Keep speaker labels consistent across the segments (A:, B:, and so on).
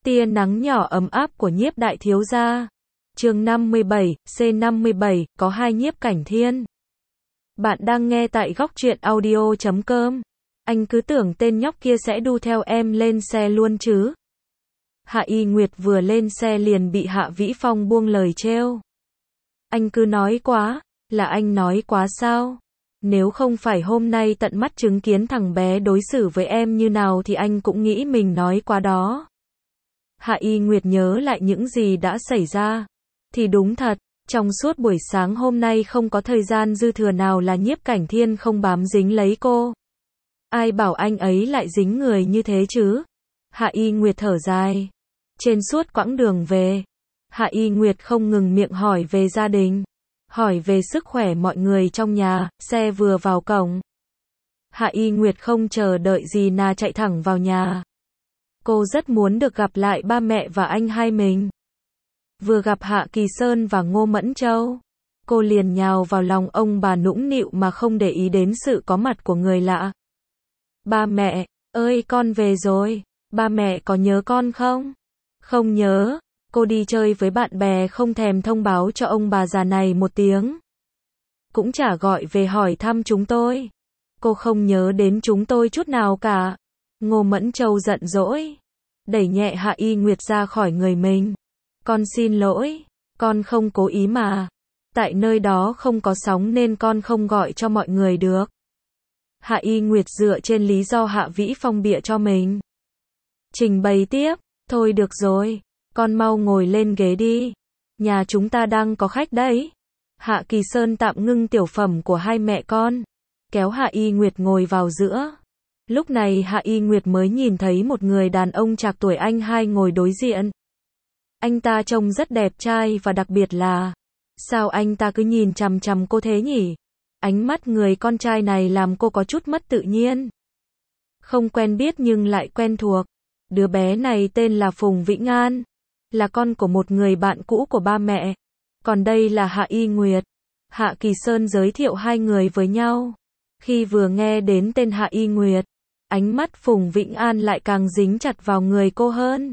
A: Tia nắng nhỏ ấm áp của Nhiếp đại thiếu gia. Chương 57, C57, có hai Nhiếp Cảnh Thiên. Bạn đang nghe tại góc truyện audio.com. Anh cứ tưởng tên nhóc kia sẽ đu theo em lên xe luôn chứ. Hạ Y Nguyệt vừa lên xe liền bị Hạ Vĩ Phong buông lời trêu. Anh cứ nói quá, là anh nói quá sao? Nếu không phải hôm nay tận mắt chứng kiến thằng bé đối xử với em như nào thì anh cũng nghĩ mình nói quá đó. Hạ Y Nguyệt nhớ lại những gì đã xảy ra. Thì đúng thật, trong suốt buổi sáng hôm nay không có thời gian dư thừa nào là Nhiếp Cảnh Thiên không bám dính lấy cô. Ai bảo anh ấy lại dính người như thế chứ? Hạ Y Nguyệt thở dài. Trên suốt quãng đường về, Hạ Y Nguyệt không ngừng miệng hỏi về gia đình, hỏi về sức khỏe mọi người trong nhà. Xe vừa vào cổng, Hạ Y Nguyệt không chờ đợi gì là chạy thẳng vào nhà. Cô rất muốn được gặp lại ba mẹ và anh hai mình. Vừa gặp Hạ Kỳ Sơn và Ngô Mẫn Châu, cô liền nhào vào lòng ông bà nũng nịu mà không để ý đến sự có mặt của người lạ. Ba mẹ ơi, con về rồi. Ba mẹ có nhớ con không? Không nhớ. Cô đi chơi với bạn bè không thèm thông báo cho ông bà già này một tiếng. Cũng chả gọi về hỏi thăm chúng tôi. Cô không nhớ đến chúng tôi chút nào cả. Ngô Mẫn Châu giận dỗi, đẩy nhẹ Hạ Y Nguyệt ra khỏi người mình. Con xin lỗi, con không cố ý mà. Tại nơi đó không có sóng nên con không gọi cho mọi người được. Hạ Y Nguyệt dựa trên lý do Hạ Vĩ Phong bịa cho mình. Trình bày tiếp, thôi được rồi, con mau ngồi lên ghế đi. Nhà chúng ta đang có khách đấy. Hạ Kỳ Sơn tạm ngưng tiểu phẩm của hai mẹ con, kéo Hạ Y Nguyệt ngồi vào giữa. Lúc này Hạ Y Nguyệt mới nhìn thấy một người đàn ông trạc tuổi anh hai ngồi đối diện. Anh ta trông rất đẹp trai và đặc biệt là, sao anh ta cứ nhìn chằm chằm cô thế nhỉ? Ánh mắt người con trai này làm cô có chút mất tự nhiên. Không quen biết nhưng lại quen thuộc. Đứa bé này tên là Phùng Vĩnh An, là con của một người bạn cũ của ba mẹ. Còn đây là Hạ Y Nguyệt. Hạ Kỳ Sơn giới thiệu hai người với nhau. Khi vừa nghe đến tên Hạ Y Nguyệt, ánh mắt Phùng Vĩnh An lại càng dính chặt vào người cô hơn.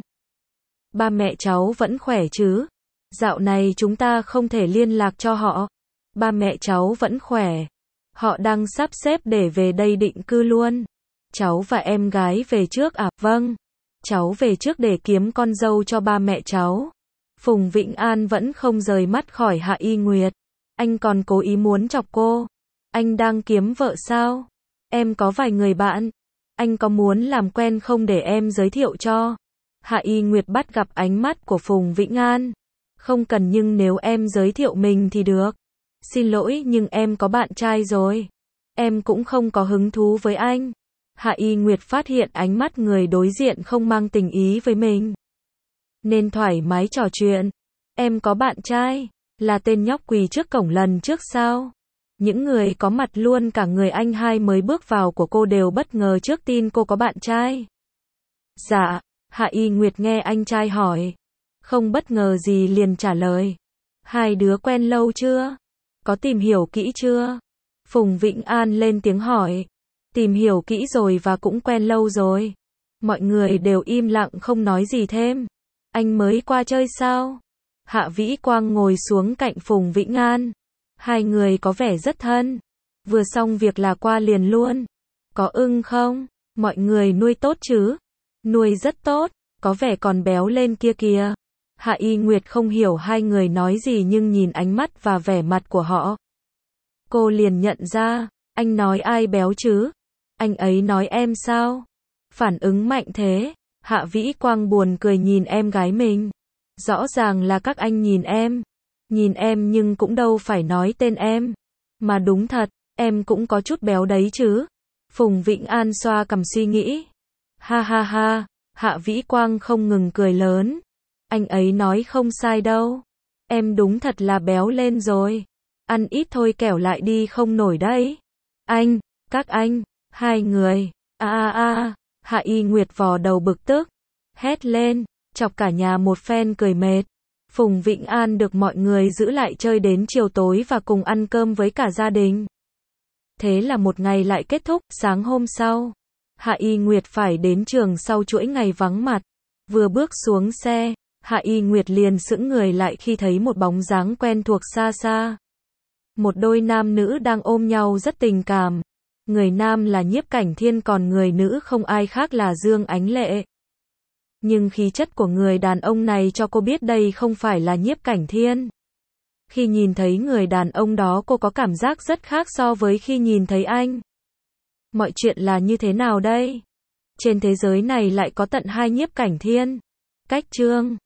A: Ba mẹ cháu vẫn khỏe chứ? Dạo này chúng ta không thể liên lạc cho họ. Ba mẹ cháu vẫn khỏe. Họ đang sắp xếp để về đây định cư luôn. Cháu và em gái về trước à? Vâng. Cháu về trước để kiếm con dâu cho ba mẹ cháu. Phùng Vĩnh An vẫn không rời mắt khỏi Hạ Y Nguyệt. Anh còn cố ý muốn chọc cô. Anh đang kiếm vợ sao? Em có vài người bạn. Anh có muốn làm quen không để em giới thiệu cho? Hạ Y Nguyệt bắt gặp ánh mắt của Phùng Vĩnh An. Không cần, nhưng nếu em giới thiệu mình thì được. Xin lỗi nhưng em có bạn trai rồi. Em cũng không có hứng thú với anh. Hạ Y Nguyệt phát hiện ánh mắt người đối diện không mang tình ý với mình, nên thoải mái trò chuyện. Em có bạn trai? Là tên nhóc quỳ trước cổng lần trước sao? Những người có mặt luôn cả người anh hai mới bước vào của cô đều bất ngờ trước tin cô có bạn trai. Dạ. Hạ Y Nguyệt nghe anh trai hỏi, không bất ngờ gì liền trả lời. Hai đứa quen lâu chưa? Có tìm hiểu kỹ chưa? Phùng Vĩnh An lên tiếng hỏi. Tìm hiểu kỹ rồi và cũng quen lâu rồi. Mọi người đều im lặng không nói gì thêm. Anh mới qua chơi sao? Hạ Vĩ Quang ngồi xuống cạnh Phùng Vĩnh An. Hai người có vẻ rất thân. Vừa xong việc là qua liền luôn. Có ưng không? Mọi người nuôi tốt chứ? Nuôi rất tốt, có vẻ còn béo lên kia kìa. Hạ Y Nguyệt không hiểu hai người nói gì nhưng nhìn ánh mắt và vẻ mặt của họ, cô liền nhận ra. Anh nói ai béo chứ? Anh ấy nói em sao? Phản ứng mạnh thế. Hạ Vĩ Quang buồn cười nhìn em gái mình. Rõ ràng là các anh nhìn em. Nhìn em nhưng cũng đâu phải nói tên em. Mà đúng thật, em cũng có chút béo đấy chứ. Phùng Vĩnh An xoa cằm suy nghĩ. Ha ha ha. Hạ Vĩ Quang không ngừng cười lớn. Anh ấy nói không sai đâu. Em đúng thật là béo lên rồi. Ăn ít thôi kẻo lại đi không nổi đấy. Anh, các anh, hai người. Hạ Y Nguyệt vò đầu bực tức, hét lên, chọc cả nhà một phen cười mệt. Phùng Vĩnh An được mọi người giữ lại chơi đến chiều tối và cùng ăn cơm với cả gia đình. Thế là một ngày lại kết thúc. Sáng hôm sau, Hạ Y Nguyệt phải đến trường sau chuỗi ngày vắng mặt. Vừa bước xuống xe, Hạ Y Nguyệt liền sững người lại khi thấy một bóng dáng quen thuộc xa xa. Một đôi nam nữ đang ôm nhau rất tình cảm. Người nam là Nhiếp Cảnh Thiên còn người nữ không ai khác là Dương Ánh Lệ. Nhưng khí chất của người đàn ông này cho cô biết đây không phải là Nhiếp Cảnh Thiên. Khi nhìn thấy người đàn ông đó cô có cảm giác rất khác so với khi nhìn thấy anh. Mọi chuyện là như thế nào đây? Trên thế giới này lại có tận 2 Nhiếp Cảnh Thiên. Cách chương